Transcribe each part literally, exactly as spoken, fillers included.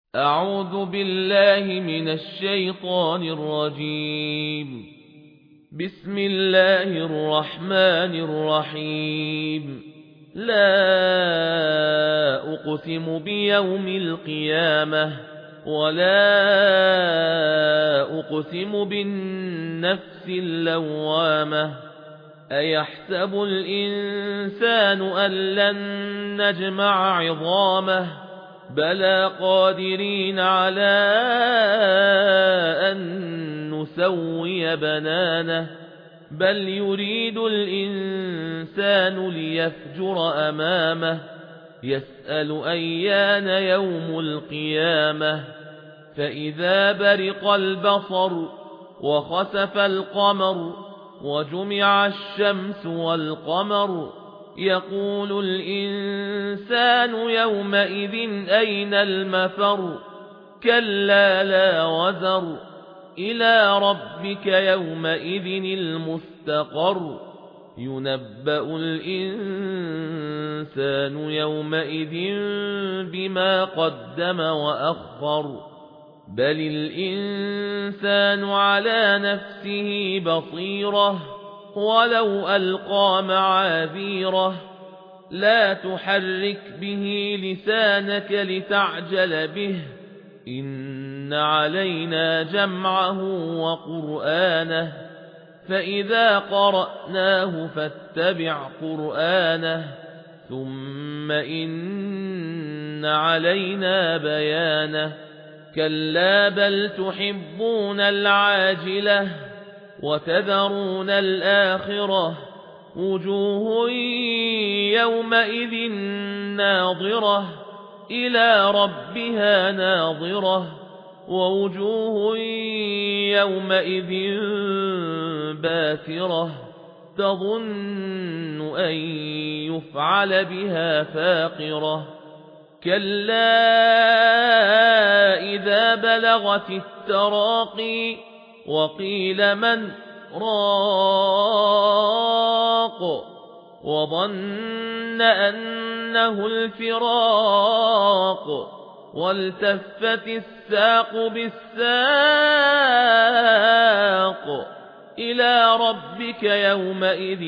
أعوذ بالله من الشيطان الرجيم. بسم الله الرحمن الرحيم. لا أقسم بيوم القيامة ولا أقسم بالنفس اللوامة. أيحسب الإنسان أن لن نجمع عظامه بلى قادرين على أن نسوي بنانه بل يريد الإنسان ليفجر أمامه يسأل أيان يوم القيامة. فإذا برق البصر وخسف القمر وجمع الشمس والقمر يقول الإنسان يومئذ أين المفر كلا لا وزر إلى ربك يومئذ المستقر ينبأ الإنسان يومئذ بما قدم وأخر بل الإنسان على نفسه بصيرة ولو ألقى معاذيره لا تحرك به لسانك لتعجل به إن علينا جمعه وقرآنه فإذا قرأناه فاتبع قرآنه ثم إن علينا بيانه كلا بل تحبون العاجلة وتذرون الآخرة وجوه يومئذ ناظرة إلى ربها ناظرة ووجوه يومئذ باسرة تظن أن يفعل بها فاقرة كلا إذا بلغت التراقي وقيل من راق وظن أنه الفراق والتفت الساق بالساق إلى ربك يومئذ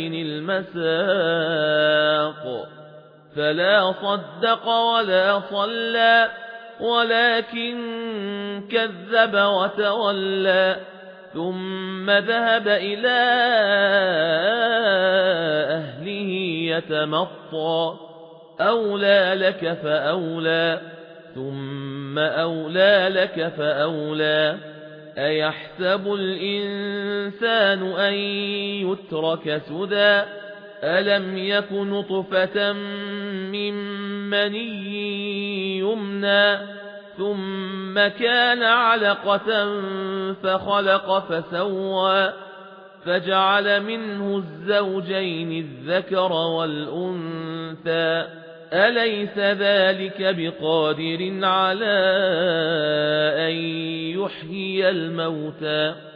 المساق فلا صدق ولا صلى ولكن كذب وتولى ثم ذهب إلى أهله يتمطى أولى لك فأولى ثم أولى لك فأولى أيحسب الإنسان أن يترك سدى ألم يك نطفة من مني يمنى ثم كان علقة فخلق فسوى فجعل منه الزوجين الذكر والأنثى أليس ذلك بقادر على أن يحيي الموتى